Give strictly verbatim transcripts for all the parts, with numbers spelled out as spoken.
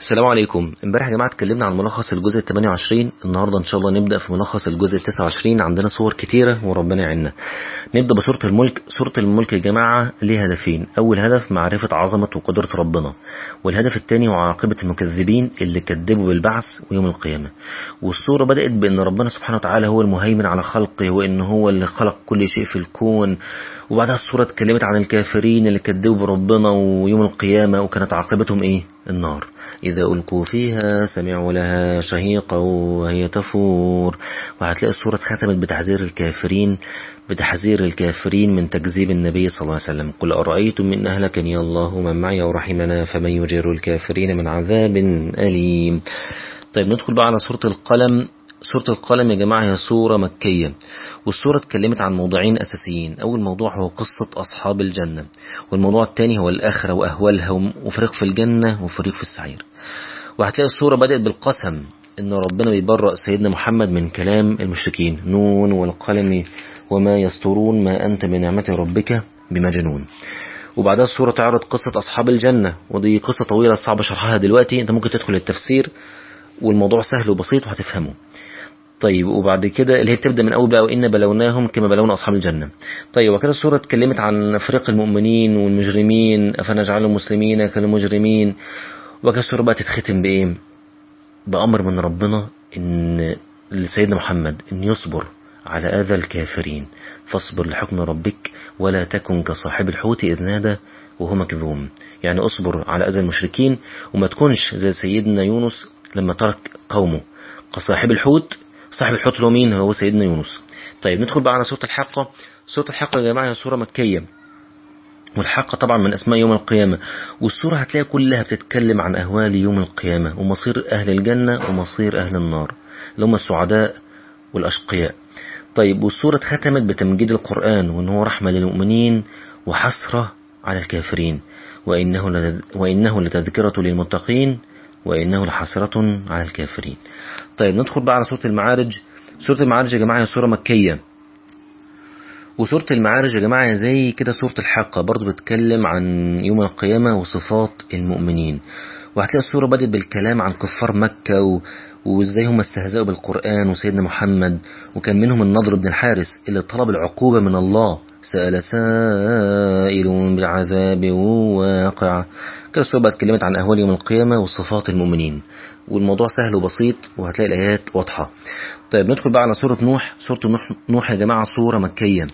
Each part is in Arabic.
السلام عليكم. امبارح يا جماعه اتكلمنا عن ملخص الجزء الثامن والعشرين. النهارده ان شاء الله نبدا في ملخص الجزء التاسع والعشرين. عندنا صور كتيره وربنا يعيننا. نبدا بسوره الملك. سوره الملك يا جماعه ليها هدفين. اول هدف معرفه عظمه وقدره ربنا، والهدف الثاني هو عاقبه المكذبين اللي كذبوا بالبعث ويوم القيامه. والسوره بدات بان ربنا سبحانه وتعالى هو المهيمن على خلقه، وان هو اللي خلق كل شيء في الكون. وبعدها السوره اتكلمت عن الكافرين اللي كذبوا بربنا ويوم القيامه، وكانت عاقبتهم ايه؟ النار. إذا ألقوا فيها سمعوا لها شهيقا وهي تفور. وهتلاقي السورة ختمت بتحذير الكافرين بتحذير الكافرين من تكذيب النبي صلى الله عليه وسلم. قل أرأيتم من أهلكني الله ومن معي ورحمنا فمن يجير الكافرين من عذاب أليم. طيب ندخل بقى على سورة القلم. سورة القلم يا جماعة هي سورة مكية، والسورة اتكلمت عن موضوعين أساسيين. أول موضوع هو قصة أصحاب الجنة، والموضوع الثاني هو الآخرة وأهوالها، وفريق في الجنة وفريق في السعير. وهتلاقي السورة بدأت بالقسم إن ربنا بيبرأ سيدنا محمد من كلام المشركين. نون والقلم وما يسطرون ما أنت بنعمة ربك بمجنون. وبعدها السورة تعرض قصة أصحاب الجنة، ودي قصة طويلة صعب شرحها دلوقتي. أنت ممكن تدخل التفسير والموضوع سهل وبسيط وهتفهمه. طيب وبعد كده اللي هي بتبدأ من أول بقى وإن بلوناهم كما بلونا أصحاب الجنة. طيب وكده السورة اتكلمت عن فريق المؤمنين والمجرمين، أفنجعل المسلمين كالمجرمين. وكده السورة بقى تتختم بإيه؟ بأمر من ربنا إن لسيدنا محمد إن يصبر على أذى الكافرين، فاصبر لحكم ربك ولا تكن كصاحب الحوت إذ نادى وهو مكذوم. يعني أصبر على أذى المشركين وما تكونش زي سيدنا يونس لما ترك قومه كصاحب الحوت. صاحب الحوت هو مين؟ هو سيدنا يونس. طيب ندخل بقى على سورة الحاقة. سورة الحاقة يا جماعة هي سورة مكية، والحاقة طبعا من أسماء يوم القيامة. والسورة هتلاقي كلها بتتكلم عن أهوال يوم القيامة ومصير أهل الجنة ومصير أهل النار اللي هم السعداء والأشقياء. طيب والسورة ختمت بتمجيد القرآن، وإن هو رحمة للمؤمنين وحسرة على الكافرين، وإنه لتذ... وإنه لتذكرة للمتقين وإنه لحسرة على الكافرين. طيب ندخل بقى على سورة المعارج. سورة المعارج يا جماعة هي سورة مكية، وسورة المعارج يا جماعة زي كده سورة الحاقة برضو بتكلم عن يوم القيامة وصفات المؤمنين. وهتلاقي السورة بدأت بالكلام عن كفار مكة و... وازاي هم استهزأوا بالقرآن وسيدنا محمد، وكان منهم النضر بن الحارس اللي طلب العقوبة من الله. سأل سائل بالعذاب واقع. كده السورة بقى اتكلمت عن أهوال يوم القيامة وصفات المؤمنين، والموضوع سهل وبسيط وهتلاقي الآيات واضحة. طيب ندخل بقى على سورة نوح. سورة نوح, نوح يا جماعة سورة مكية.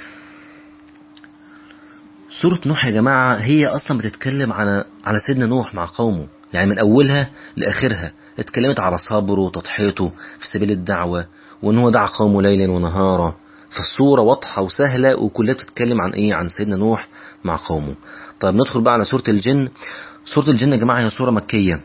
سورة نوح يا جماعة هي أصلا بتتكلم على على سيدنا نوح مع قومه، يعني من أولها لآخرها اتكلمت على صبره وتضحيته في سبيل الدعوة، وإن هو دعا قومه ليلا ونهارا. فالصورة واضحة وسهلة وكلها بتتكلم عن إيه؟ عن سيدنا نوح مع قومه. طيب ندخل بقى على سورة الجن. سورة الجن يا جماعة هي سورة مكية،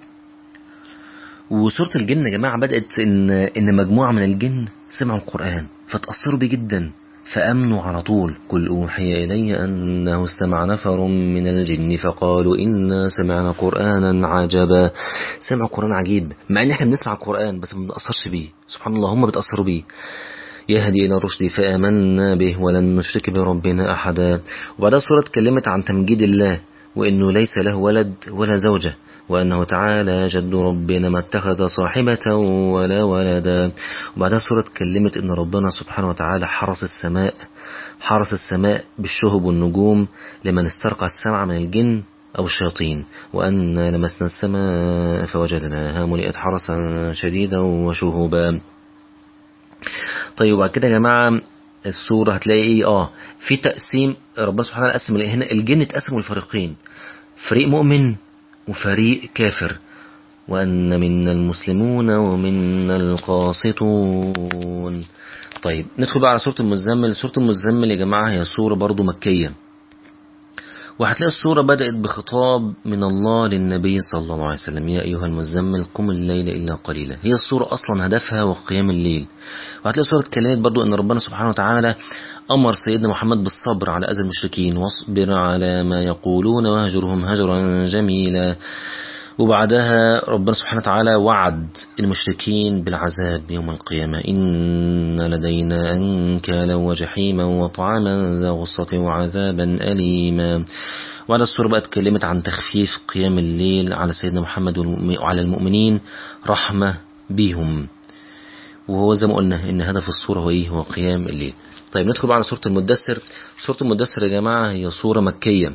وسورة الجن يا جماعة بدأت إن إن مجموعة من الجن سمعوا القرآن فتأثروا بيه جدا فأمنوا على طول. قل أوحي إلي أنه استمع نفر من الجن فقالوا إنا سمعنا قرآنا عجبا. سمعوا قرآن عجيب، مع إن إحنا بنسمع القرآن بس ما بنتأثرش بيه. سبحان الله، هم بيتأثروا بيه. يهدي إلى الرشد فآمنا به ولن نشرك بربنا أحدا. وبعدها السورة اتكلمت عن تمجيد الله، وإنه ليس له ولد ولا زوجة، وأنه تعالى جد ربنا ما اتخذ صاحبة ولا ولدا. وبعدها السورة اتكلمت إن ربنا سبحانه وتعالى حرس السماء حرس السماء بالشهب والنجوم لمن استرقى السمع من الجن أو الشياطين، وأن لمسنا السماء فوجدناها ملئت حرسا شديدا وشهبا. طيب وبعد كده يا جماعة السورة هتلاقي ايه اه في تقسيم. ربنا سبحانه وتعالى قسم هنا الجن اتقسموا لفريقين، فريق مؤمن وفريق كافر. وأن منا المسلمون ومنا القاسطون. طيب ندخل بقى على سورة المزمل. سورة المزمل يا جماعة هي سورة برضو مكية، وهتلاقي السورة بدأت بخطاب من الله للنبي صلى الله عليه وسلم. يا أيها المزمل قم الليل إلا قليلا. هي السورة أصلا هدفها وقيام الليل. وهتلاقي السورة اتكلمت برضو أن ربنا سبحانه وتعالى أمر سيدنا محمد بالصبر على أذى المشركين، واصبر على ما يقولون واهجرهم هجرا جميلا. وبعدها ربنا سبحانه وتعالى وعد المشركين بالعذاب يوم القيامة: إن لدينا أنكالا وجحيما وطعاما ذا غصة وعذابا أليما. وعلى السورة بقى اتكلمت عن تخفيف قيام الليل على سيدنا محمد وعلى المؤمنين رحمة بيهم، وهو زي ما قلنا إن هدف السورة هو إيه؟ هو قيام الليل. طيب ندخل بقى على سورة المدثر. سورة المدثر يا جماعة هي سورة مكية.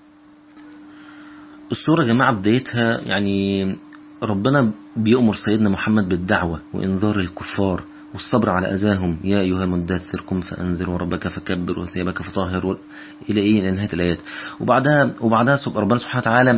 السورة يا جماعة بدايتها يعني ربنا بيأمر سيدنا محمد بالدعوة وإنذار الكفار والصبر على أذاهم: يا أيها المدثر قم فأنذر وربك فكبر وثيابك فطهر، إلى إيه؟ إلى نهاية الآيات. وبعدها وبعدها ربنا سبحانه وتعالى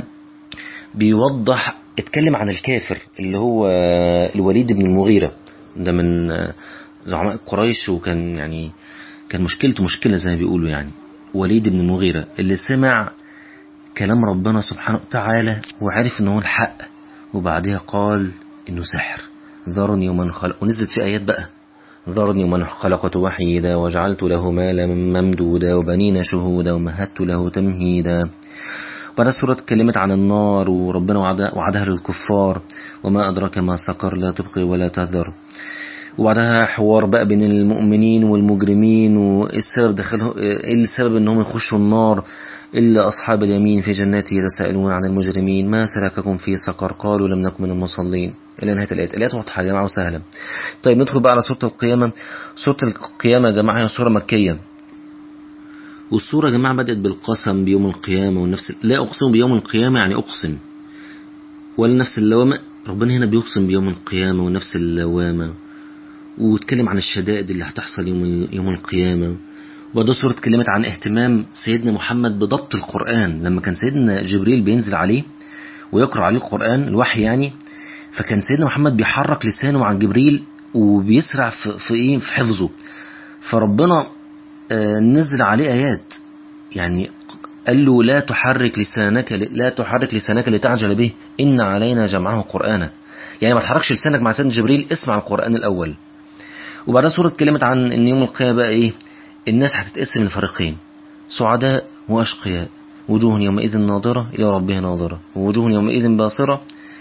بيوضح، اتكلم عن الكافر اللي هو الوليد بن المغيرة، ده من زعماء قريش، وكان يعني كان مشكلته مشكلة زي ما بيقولوا، يعني وليد بن المغيرة اللي سمع كلام ربنا سبحانه وتعالى وعرف انه هو الحق، وبعدها قال انه سحر. ذرني ومن خلق، ونزلت في ايات بقى: ذرني ومن خلقت وحيدا وجعلت له مالا ممدودا وبنين شهودا ومهدت له تمهيدا. وبعد السورة اتكلمت عن النار وربنا وعدها للكفار: وما أدراك ما سقر لا تبقي ولا تذر. وبعدها حوار بقى بين المؤمنين والمجرمين، وايه السبب دخلهم، ايه السبب انهم يخشوا النار إلا أصحاب اليمين في جنات يتساءلون عن المجرمين ما سلككم في سقر قالوا لم نكن من المصلين، إلى نهاية الآيات. الآيات واضحة يا جماعة وسهلة. طيب ندخل بقى على سورة القيامة. سورة القيامة يا جماعة هي سورة مكية، والسورة يا جماعة بدأت بالقسم بيوم القيامة والنفس، لا أقسم بيوم القيامة يعني أقسم، والنفس اللوامة. ربنا هنا بيقسم بيوم القيامة والنفس اللوامة، واتكلم عن الشدائد اللي هتحصل يوم يوم القيامة. وبعد السورة اتكلمت عن اهتمام سيدنا محمد بضبط القرآن، لما كان سيدنا جبريل بينزل عليه ويقرأ عليه القرآن الوحي يعني، فكان سيدنا محمد بيحرك لسانه عن جبريل وبيسرع في, في ايه في حفظه. فربنا آه نزل عليه آيات، يعني قال له: لا تحرك لسانك لا تحرك لسانك لتعجل به إن علينا جمعه قرآنا. يعني ما تحركش لسانك مع سيدنا جبريل، اسمع القرآن الأول. وبعدها سورة اتكلمت عن ان يوم القيامة بقى ايه؟ الناس هتتقسم لفريقين: سعداء واشقياء، وجوه يومئذ ناظرة الى ربها ناظرة، ووجوه يومئذ باصرة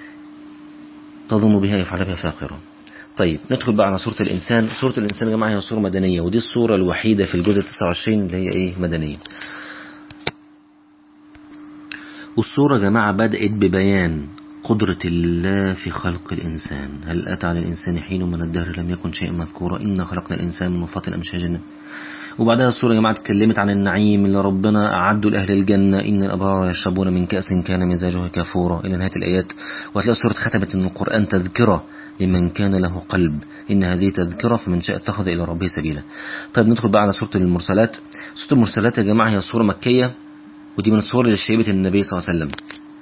تظن بها يفعل بها فاقرة. طيب ندخل بقى على سورة الإنسان. سورة الإنسان يا جماعة هي سورة مدنية، ودي السورة الوحيدة في الجزء تسعة وعشرين اللي هي ايه؟ مدنية. والسورة يا جماعة بدأت ببيان قدرة الله في خلق الإنسان: هل أتى على الإنسان حين من الدهر لم يكن شيئا مذكورا إنا خلقنا الإنسان من نطفة أمشاج. وبعدها السورة يا جماعة اتكلمت عن النعيم اللي ربنا أعده لأهل الجنة: إن الأبرار يشربون من كأس كان مزاجها كافورا، إلى نهاية الآيات. وهتلاقي السورة ختمت إن القرآن تذكرة لمن كان له قلب، إن هذه تذكرة فمن شاء اتخذ إلى ربه سبيلا. طيب ندخل بقى على سورة المرسلات. سورة المرسلات يا جماعة هي سورة مكية، ودي من السور اللي شيبت النبي صلى الله عليه وسلم.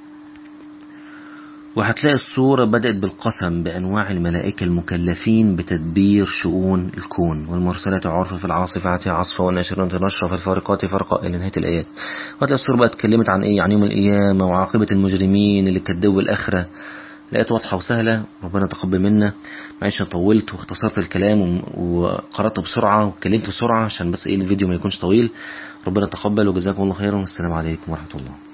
وهتلاقي السورة بدأت بالقسم بأنواع الملائكة المكلفين بتدبير شؤون الكون: والمرسلات عرفا في العاصفات عصفا والناشرات نشرا في الفارقات فرقا، إلى نهاية الآيات. وهتلاقي السورة بقى اتكلمت عن إيه؟ عن يوم القيامة وعاقبة المجرمين اللي كدبوا الآخرة. الآيات واضحة وسهلة، ربنا تقبل منا. معلش طولت واختصرت الكلام وقرأت بسرعة واتكلمت بسرعة عشان بس إيه الفيديو ما يكونش طويل. ربنا تقبل وجزاكم الله خيرا، والسلام عليكم ورحمة الله.